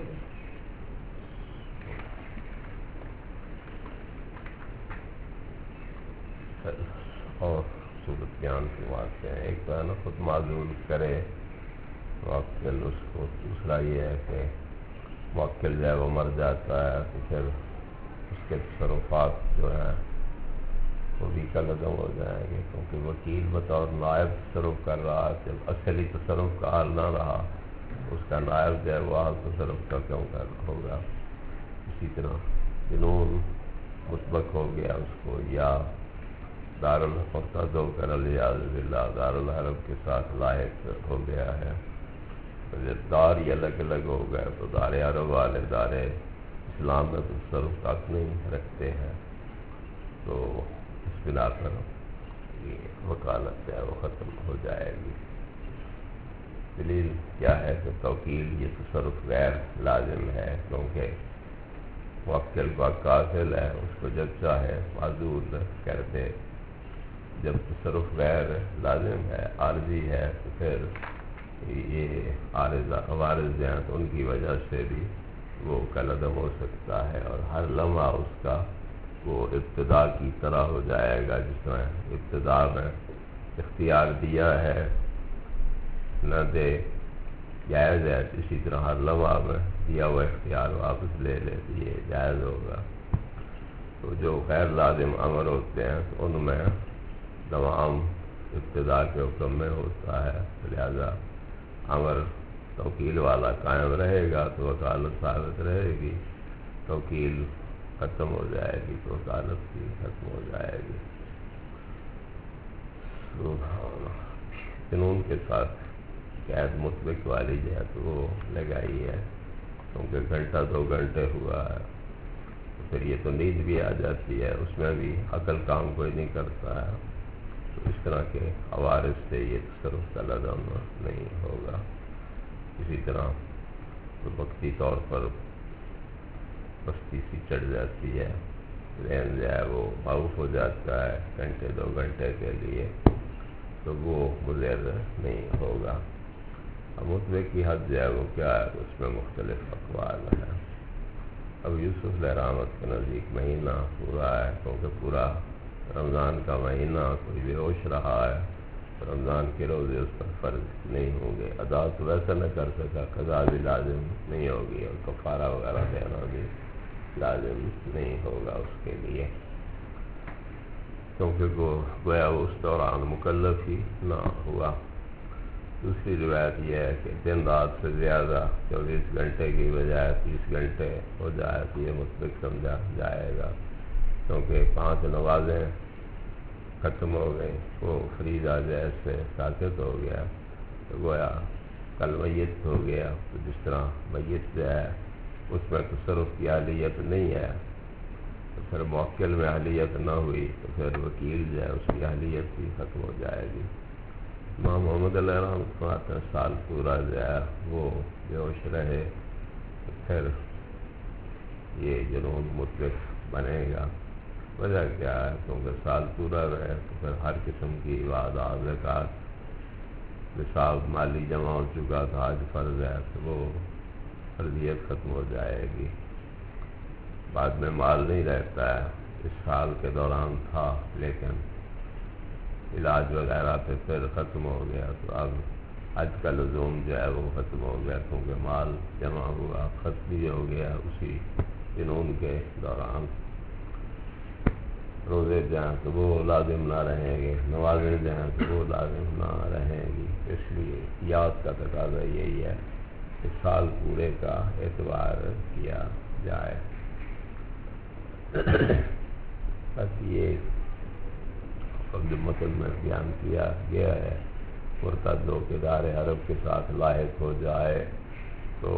اور صورت بیان کی بات ہے، ایک تو ہے نا خود معذول کرے موکل، اس کو دوسرا یہ ہے کہ موکل جو ہے وہ مر جاتا ہے تو پھر اس کے تصرفات جو ہیں وہ بھی کالعدم ہو جائیں گے، کیونکہ وکیل بطور نائب تصرف کر رہا ہے، جب اصلی تصرف کا حال نہ رہا اس کا نائب جو ہے وہ حال تصرف کا کیوں کر ہوگا۔ اسی طرح جنون مطبق ہو گیا اس کو، یا دارالمرتد ہو کر علیاذ باللہ دارالحرب کے ساتھ لاحق ہو گیا ہے، جب دار ہی الگ الگ ہو گئے تو دار عرب والے دار اسلام میں تصرف تک نہیں رکھتے ہیں، تو اس بنا پر یہ وکالت ہے وہ ختم ہو جائے گی۔ دلیل کیا ہے کہ توکیل یہ تصرف غیر لازم ہے، کیونکہ موکل کا قاتل ہے، اس کو جب چاہے معذور کر دے۔ جب تصرف غیر لازم ہے، عارضی ہے، تو پھر یہ عوارض ہیں تو ان کی وجہ سے بھی وہ کالعدم ہو سکتا ہے، اور ہر لمحہ اس کا وہ ابتدا کی طرح ہو جائے گا، جس میں ابتدا میں اختیار دیا ہے نہ دے جائز ہے، اسی طرح ہر لمحہ میں دیا ہوا اختیار واپس لے لے تو یہ جائز ہوگا۔ تو جو غیر لازم امر ہوتے ہیں تو ان میں دوام ابتدا کے حکم میں ہوتا ہے، لہذا امر توکیل والا قائم رہے گا تو وکالت ثابت رہے گی، توکیل ختم ہو جائے گی تو وکالت بھی ختم ہو جائے گی۔ جنون کے ساتھ قید مطبق والی جو ہے تو وہ لگائی ہے، کیونکہ گھنٹہ 2 گھنٹے ہوا ہے تو پھر یہ تو نیند بھی آ جاتی ہے، اس میں بھی عقل کام کوئی نہیں کرتا ہے، تو اس طرح کے عوارض سے یہ تصرف کالعدم نہیں ہوگا۔ اسی طرح وقتی طور پر پستی سی چڑھ جاتی ہے، ذہن جو ہے وہ معروف ہو جاتا ہے گھنٹے 2 گھنٹے کے لیے، تو وہ مضر نہیں ہوگا۔ مطبق کی حد جو ہے وہ کیا ہے، اس میں مختلف اقوال ہیں۔ اب یوسف علیہ رحمت کے نزدیک مہینہ پورا ہے، کیونکہ پورا رمضان کا مہینہ کوئی بے ہوش رہا ہے، رمضان کے روزے اس پر فرض نہیں ہوں گے، ادا تو ویسا نہ کر سکا، قضا بھی لازم نہیں ہوگی، اور کفارہ وغیرہ دینا بھی لازم نہیں ہوگا اس کے لیے، کیونکہ گویا وہ اس دوران مکلف ہی نہ ہوا۔ دوسری روایت یہ ہے کہ دن رات سے زیادہ 24 گھنٹے کی بجائے 30 گھنٹے ہو جائے تو یہ مطلق سمجھا جائے گا، کیونکہ 5 نمازیں ختم ہو گئی، وہ فریضہ جیسے ساقط ہو گیا، تو گویا کل میت ہو گیا، تو جس طرح میت جو ہے اس میں تصرف کی اہلیت نہیں ہے، تو پھر موکل میں اہلیت نہ ہوئی تو پھر وکیل جو ہے اس کی اہلیت بھی ختم ہو جائے گی۔ امام محمد علیہ رحمۃ فرماتے ہیں سال پورا جو ہے وہ بے ہوش رہے تو پھر یہ جنون مطلق بنے گا۔ وجہ کیا ہے؟ کیونکہ سال پورا رہے تو پھر ہر قسم کی عبادات زکوٰۃ نصاب مالی جمع ہو چکا تھا، آج فرض ہے تو وہ فرضیت ختم ہو جائے گی۔ بعد میں مال نہیں رہتا ہے، اس سال کے دوران تھا لیکن علاج وغیرہ پہ پھر ختم ہو گیا، تو اب حج کا لزوم جو ہے وہ ختم ہو گیا، کیونکہ مال جمع ہوا، ختم بھی ہو گیا اسی جنون کے دوران۔ روزے جائیں تو وہ لازم نہ رہیں گے، نمازیں جائیں تو وہ لازم نہ رہیں گی، اس لیے یاد کا تقاضا یہی ہے کہ سال پورے کا اعتبار کیا جائے۔ بس یہ جو متن میں بیان کیا گیا ہے، مرتد ہو کے دار حرب کے ساتھ لاحق ہو جائے تو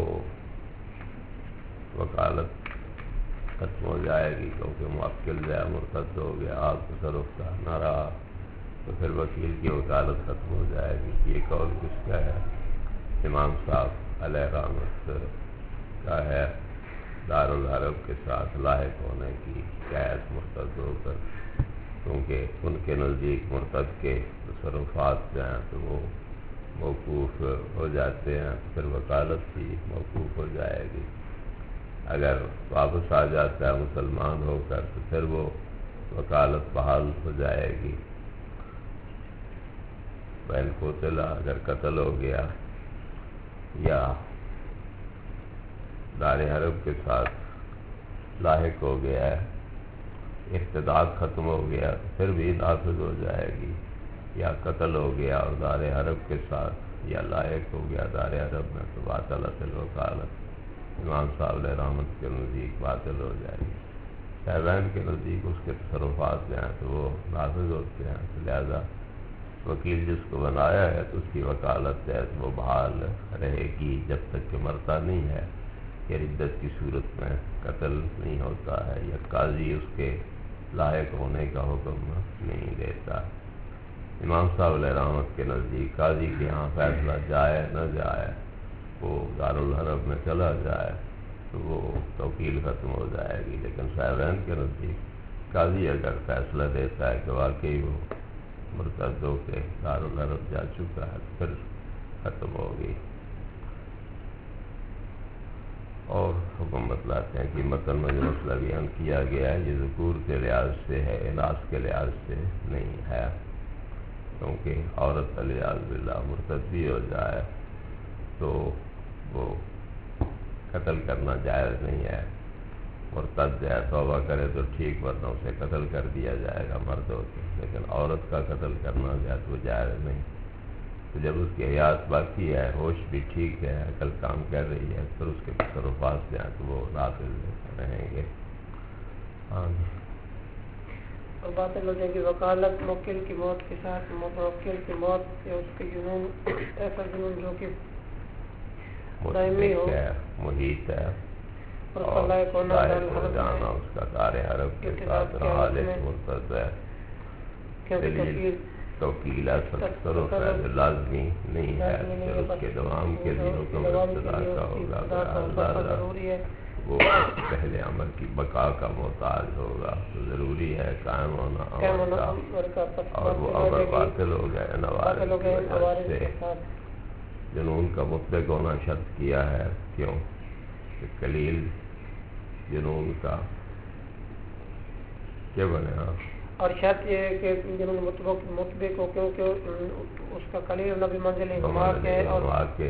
وکالت ختم ہو جائے گی، کیونکہ موکل جو ہے مرتد ہو گیا، آپ تصرف کا نہ رہا، تو پھر وکیل کی وکالت ختم ہو جائے گی۔ یہ قول کس کا ہے؟ امام صاحب علیہ رحمت کا ہے، دارالحرب کے ساتھ لاحق ہونے کی قید مرتد ہو کر، کیونکہ ان کے نزدیک مرتد کے تصرفات جو ہیں تو وہ موقوف ہو جاتے ہیں، پھر وکالت بھی موقوف ہو جائے گی۔ اگر واپس آ جاتا ہے مسلمان ہو کر تو پھر وہ وکالت بحال ہو جائے گی۔ بین قتل، اگر قتل ہو گیا یا دار حرب کے ساتھ لاحق ہو گیا ہے، ارتداد ختم ہو گیا تو پھر بھی نافذ ہو جائے گی، یا قتل ہو گیا اور دار حرب کے ساتھ یا لاحق ہو گیا دار حرب میں تو باطلت الوکالت، امام صاحب علیہ رحمت کے نزدیک باطل ہو جائے گی۔ صاحبین کے نزدیک اس کے تصرفات جو ہیں تو وہ نافذ ہوتے ہیں، تو لہذا وکیل جس کو بنایا ہے تو اس کی وکالت ہے وہ بحال رہے گی جب تک کہ مرتا نہیں ہے، کہ ردت کی صورت میں قتل نہیں ہوتا ہے یا قاضی اس کے لائق ہونے کا حکم نہیں دیتا۔ امام صاحب علیہ رحمت کے نزدیک قاضی کے ہاں فیصلہ جائے نہ جائے، وہ دارالحرب میں چلا جائے تو وہ توکیل ختم ہو جائے گی، لیکن صاحبین کے نزدیک قاضی اگر فیصلہ دیتا ہے کہ واقعی وہ مرتد ہو کے دارالحرب جا چکا ہے تو پھر ختم ہوگی۔ اور حکم بتلاتے ہیں کہ متن میں جو مسئلہ بیان کیا گیا ہے یہ ذکور کے لحاظ سے ہے، اناث کے لحاظ سے نہیں ہے، کیونکہ عورت علیاذ باللہ مرتد بھی ہو جائے تو وہ قتل کرنا جائز نہیں ہے۔ مرتد جائے توبہ کرے تو ٹھیک، ورنہ اسے قتل کر دیا جائے گا مرد ہو کے، لیکن عورت کا قتل کرنا جائے تو جائز نہیں۔ تو جب اس کی حیات باقی ہے، ہوش بھی ٹھیک ہے، عقل کام کر رہی ہے، پھر اس کے تصرفات جو ہیں تو وہ نافذ رہیں گے۔ ہاں جی، اور باطل ہو جائے گی وکالت موکل کی موت کے ساتھ، موکل کی موت سے اس کے جنون، ایسا جنون جو کہ دائمی ہو، محیط ہے اور اس کا لائق ہونا جانا اس کا دار حرب کے ساتھ حالت مرتد ہے، دلیل توکیل تصرف ہے جو لازمی نہیں ہے، پھر اس کے دوام کے لیے حکم ابتدا کا ہوگا، وہ پہلے عمل کی بقا کا محتاج ہوگا، تو ضروری ہے قائم ہونا عمل کا، اور وہ عمل باطل ہو گیا نوارث کی وجہ سے۔ جنون کا مطلق ہونا شرط کیا ہے، کیوں کہ قلیل جنون کا کیا بنے گا، اور شرط یہ ہے کہ جنون مطبق ہو، کیونکہ اس کا قلیل نبی منزل اماق ہے، اور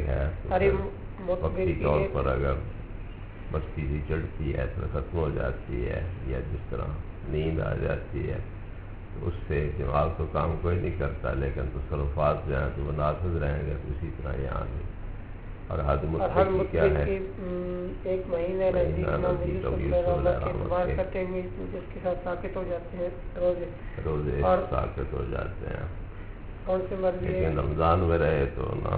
وقتی طور پر اگر مستی سی چڑھتی ہے تو ختم ہو جاتی ہے، یا جس طرح نیند آ جاتی ہے تو اس سے دماغ تو کام کوئی نہیں کرتا، لیکن تصرفات جو ہیں تو وہ نافذ رہیں گے، تو اسی طرح یہاں بھی۔ اور حد مطلق کیا ہے؟ ایک مہینے کرتے ہوئے جس کے ساتھ ساکت ہو جاتے ہیں روزے ساکت ہو جاتے ہیں، کون سے مرضی، لیکن رمضان میں رہے تو نا،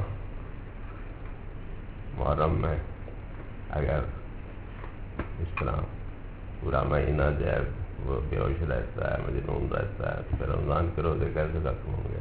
محرم میں اگر اس طرح پورا مہینہ جو ہے وہ بے ہوش رہتا ہے، مجنون رہتا ہے، تو پھر رمضان کے روزے کیسے ختم ہوں گے؟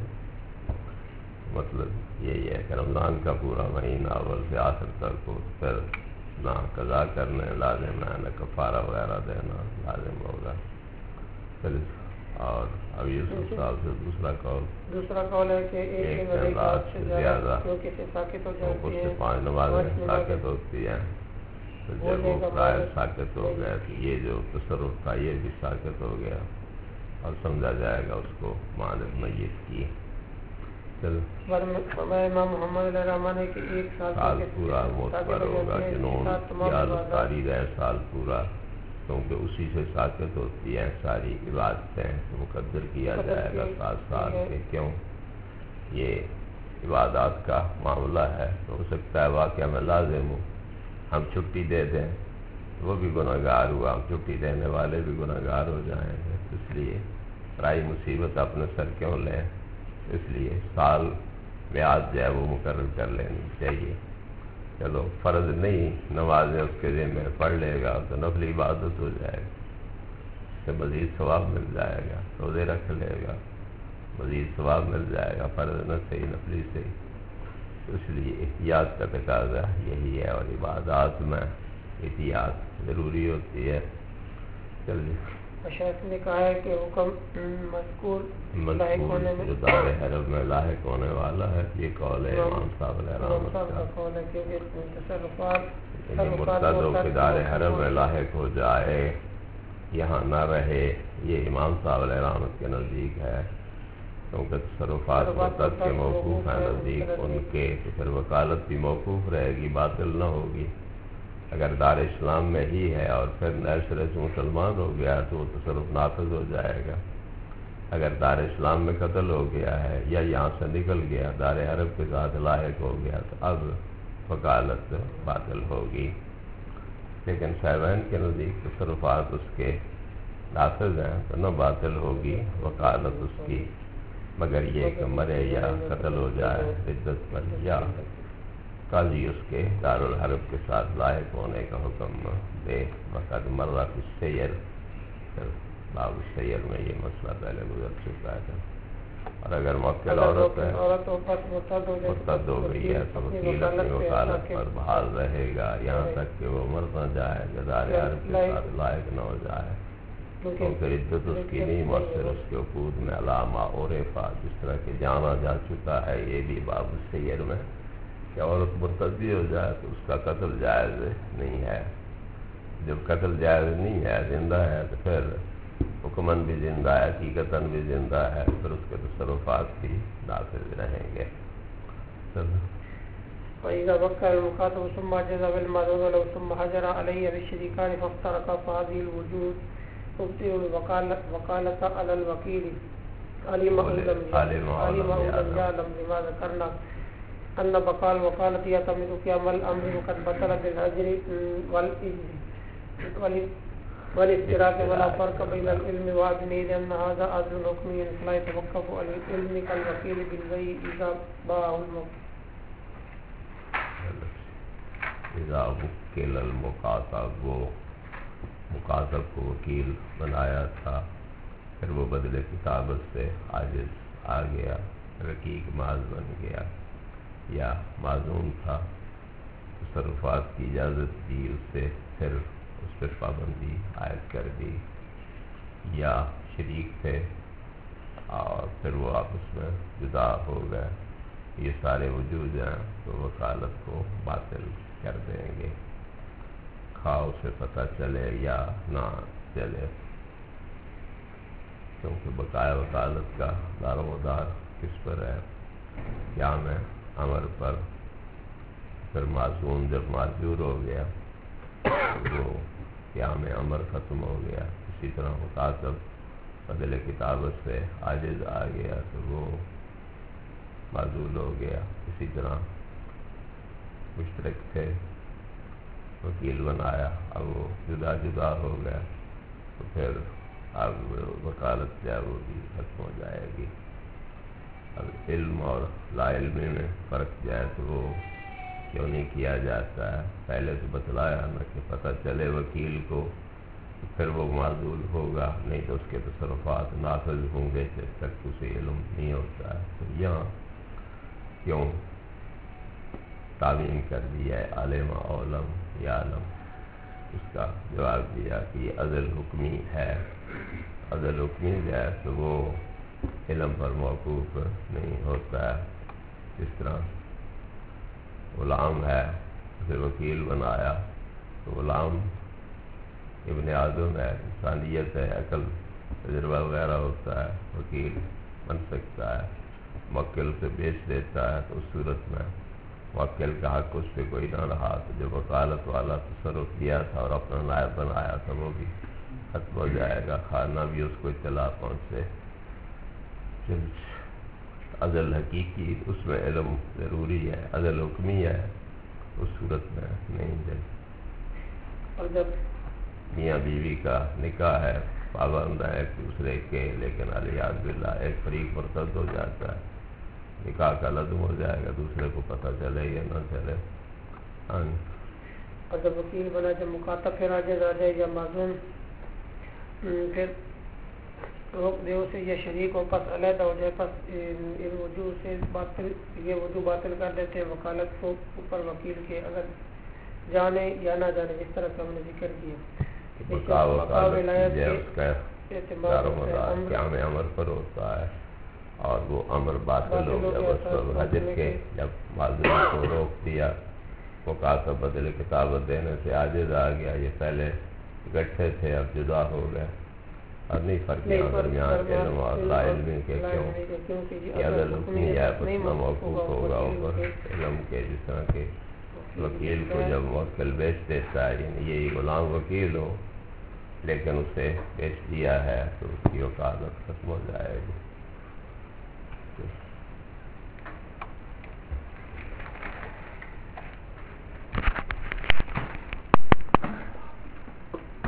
مطلب یہی ہے کہ رمضان کا پورا مہینہ اول سے آخر تک ہو، پھر نہ قضا کرنے لازم ہے، نہ کفارہ وغیرہ دینا لازم ہوگا، پھر اور اب یوسف صاحب سے دوسرا قول ہے کہ ایک رات سے زیادہ کیونکہ سے ساکت ہو جاتی ہیں، 5 نمازیں ساکت ہوتی ہیں، تو جب وہ قائل ساکت ہو گیا تو یہ جو تصرف تھا یہ بھی ساکت ہو گیا اور سمجھا جائے گا اس کو مانند میت کی. امام محمد علیہ الرحمٰن ہے کہ 1 سال پورا معتبر ہوگا، جنون یاد تاری رہے سال پورا، کیونکہ اسی سے ساکت ہوتی ہیں ساری عبادتیں، مقدر کیا جائے گا 7 سال کے. کیوں؟ یہ عبادات کا معاملہ ہے، تو ہو سکتا ہے واقعہ میں لازم ہوں، ہم چھٹی دے دیں وہ بھی گناہگار ہوا، ہم چھٹی دینے والے بھی گناہگار ہو جائیں گے. اس لیے رائی مصیبت اپنے سر کیوں لیں؟ اس لیے سال میعاد جو ہے وہ مقرر کر لینی چاہیے. چلو فرض نہیں نمازیں اس کے ذمہ پڑھ لے گا تو نفلی عبادت ہو جائے گا، اس سے مزید ثواب مل جائے گا. روزے رکھ لے گا مزید ثواب مل جائے گا، فرض نہ صحیح نفلی سے. اس لیے احتیاط کا تقاضا یہی ہے، اور عبادات میں احتیاط ضروری ہوتی ہے. چلیے شیخ نے کہا ہے کہ حکم مذکور جو دار حرم میں لاحق ہونے والا ہے، یہ قول ہے امام صاحب علیہ رحمت کا. مرتد ہو کے دار حرم میں لاحق ہو جائے، یہاں نہ رہے، یہ امام صاحب علیہ رحمت کے نزدیک ہے، کیونکہ تصرفات مرتد کے موقوف ہیں نزدیک ان کے، تو پھر وکالت بھی موقوف رہے گی، باطل نہ ہوگی. اگر دار اسلام میں ہی ہے اور پھر نئے سرے سے مسلمان ہو گیا تو وہ تصرف نافذ ہو جائے گا. اگر دار اسلام میں قتل ہو گیا ہے یا یہاں سے نکل گیا دار حرم کے ساتھ لاحق ہو گیا تو اب وکالت باطل ہوگی. لیکن صاحبین کے نزدیک تصرفات اس کے نافذ ہیں تو نہ باطل ہوگی وکالت اس کی، مگر یہ کہ مرے یا قتل ہو جائے ردت پر، یا قاضی اس کے دارالحرب کے ساتھ لاحق ہونے کا حکم دے. وقت مرہ فی السیر، باب السیر میں یہ مسئلہ پہلے گزر چکا ہے. اور اگر موکل عورت ہے مرتد ہو گئی ہے تو وکیل اپنی وکالت پر بحال رہے گا یہاں تک کہ وہ مر نہ جائے، دار حرب کے ساتھ لائق نہ ہو جائے، کیونکہ عدت اس کی نہیں مؤثر، اس کے عقود میں علامہ عرفہ جس طرح کہ جانا جا چکا ہے. یہ بھی باب السیر میں کہ عورت مرتدی ہو جائے تو اس کا قتل جائز نہیں ہے. جب قتل جائز نہیں ہے، زندہ ہے، تو پھر حکماً بھی زندہ ہے، حقیقتاً بھی زندہ ہے، پھر اس کے تصرفات بھی نافذ رہیں گے. وَإِذَا وَكَّلَ الْمُخَاطَبُ ثُمَّ جَزَ بِالْمَعْذُورِ لَهُ ثُمَّ هَجَرَ عَلَيْهِ بِالشَّرِيكَانِ فَافْتَرَقَا فَهَذِهِ الْوُجُوهُ تُبْطِلُ الْوَكَالَةَ عَلَى الْوَكِيلِ. عَلِمَ لَمْ يَعْلَمْ بِمَا ذَكَرْنَا أن بقاء الوكالة يعتمد في عمل الأمر وقد بطل بالهجر والافتراق، ولا فرق بين العلم وعدمه، لأن هذا عدل حكمي فلا يتوقف على العلم كالوكيل بالبيع إذا باعه الموكل. إذا وكل المخاطب، وہ مخاطب کو وکیل بنایا تھا، پھر وہ بدلے کتابت سے عاجز آ گیا، رقیق ماز بن گیا، یا معزوم تھا، تصرفات کی اجازت دی اس سے، پھر اس پر پابندی عائد کر دی، یا شریک تھے اور پھر وہ آپس میں جدا ہو گئے، یہ سارے وجود ہیں تو وکالت کو باطل کر دیں گے، خواہ اسے پتہ چلے یا نہ چلے. کیونکہ بقایا وکالت کا دار و مدار کس پر ہے؟ قیام امر پر. پھر معصوم جب معذور ہو گیا تو وہ قیام امر ختم ہو گیا. اسی طرح مخاطب بدل کتابت سے عاجز آ گیا تو وہ معذول ہو گیا. اسی طرح مشترک تھے، وکیل بنایا، اب وہ جدا جدا ہو گیا تو پھر اب وکالت جو ہے وہ بھی ختم ہو جائے گی. اب علم اور لا علمی میں فرق جائے تو وہ کیوں نہیں کیا جاتا ہے؟ پہلے تو بتلایا نا کہ پتہ چلے وکیل کو پھر وہ معذول ہوگا، نہیں تو اس کے تصرفات نافذ ہوں گے جب تک اسے علم نہیں ہوتا ہے. تو یہاں کیوں تعمیم کر دیا ہے عالم اولم یا علم؟ اس کا جواب دیا کہ یہ عزل حکمی ہے عدل حکمی جو ہے تو وہ علم پر موقوف نہیں ہوتا ہے. اس طرح غلام ہے اسے وکیل بنایا تو غلام ابن آدم ہے، انسانیت ہے، عقل تجربہ وغیرہ ہوتا ہے، وکیل بن سکتا ہے. موکل سے بیچ دیتا ہے تو اس صورت میں موکل کا حق اس پہ کوئی نہ رہا، تو جو وکالت والا تصرف کیا تھا اور اپنا نائب بنایا تھا وہ بھی ختم ہو جائے گا، خانہ بھی اس کو اطلاع پہنچے. عدل حقیقی اس میں علم ضروری ہے، عدل حکمی ہے اس صورت میں نہیں جائے. اور جب میاں بیوی کا نکاح ہے، پابند ہے ایک دوسرے کے، لیکن الیاذ باللہ ایک فریق مرتد ہو جاتا ہے، نکاح کا لازم ہو جائے گا، دوسرے کو پتہ چلے یا نہ چلے. اور جب وکیل بنا، جب مکاتب پھر آ جائے یا معزون پھر روک دے اسے یا شریک ہو، پس علیحدہ ہو جائے، پس وجوہ سے باطل، یہ وجوہ باطل کر دیتے ہیں وکالت کو اوپر وکیل کے، اگر جانے یا نہ جانے، جس طرح کہ ہم نے ذکر کیا. قیام امر پر ہوتا ہے اور وہ امر باطل ہو گیا بس حجر کے. جب معذور کو روک دیا، مکاتب بدل کتابت دینے سے عاجز آ گیا، یہ پہلے اکٹھے تھے اب جدا ہو گئے، اور نہیں فرق یہاں درمیان علم اور لا علمی کے کیوں کہ عدل حکمی ہے اپنا موقوف ہوگا اوپر علم کے. جس طرح کہ وکیل کو جب موکل بیچ دیتا ہے، یعنی یہی غلام وکیل ہو لیکن اسے بیچ دیا ہے تو اس کی وکالت ختم ہو جائے گی.